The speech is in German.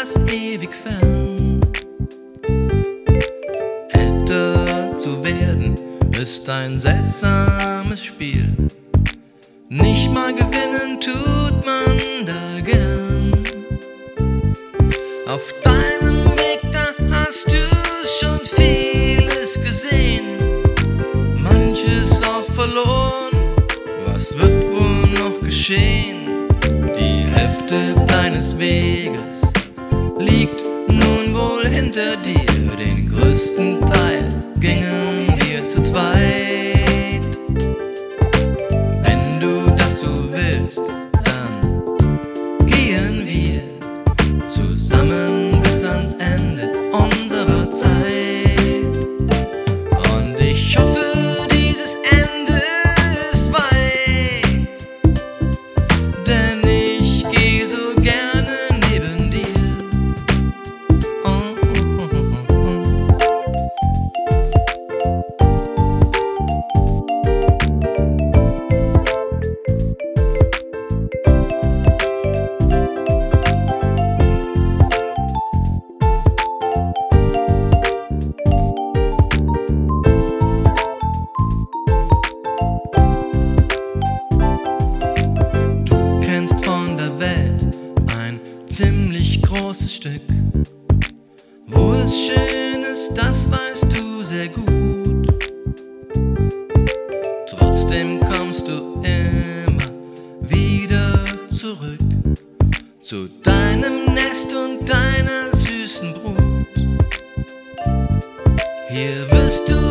das ewig fern. Älter zu werden ist ein seltsames Spiel. Nicht mal gewinnen tut man da gern. Auf deinem Weg, da hast du schon vieles gesehen, manches auch verloren. Was wird wohl noch geschehen? Die Hälfte deines Weges liegt nun wohl hinter dir. Den größten Teil gingen wir zu zweit. Wenn du das so willst, dann gehen wir zusammen bis ans Ende unserer Zeit. Und ich hoffe, dieses Ende ist weit, denn ich gehe so gerne neben dir. Ziemlich großes Stück. Wo es schön ist, das weißt du sehr gut. Trotzdem kommst du immer wieder zurück zu deinem Nest und deiner süßen Brut. Hier wirst du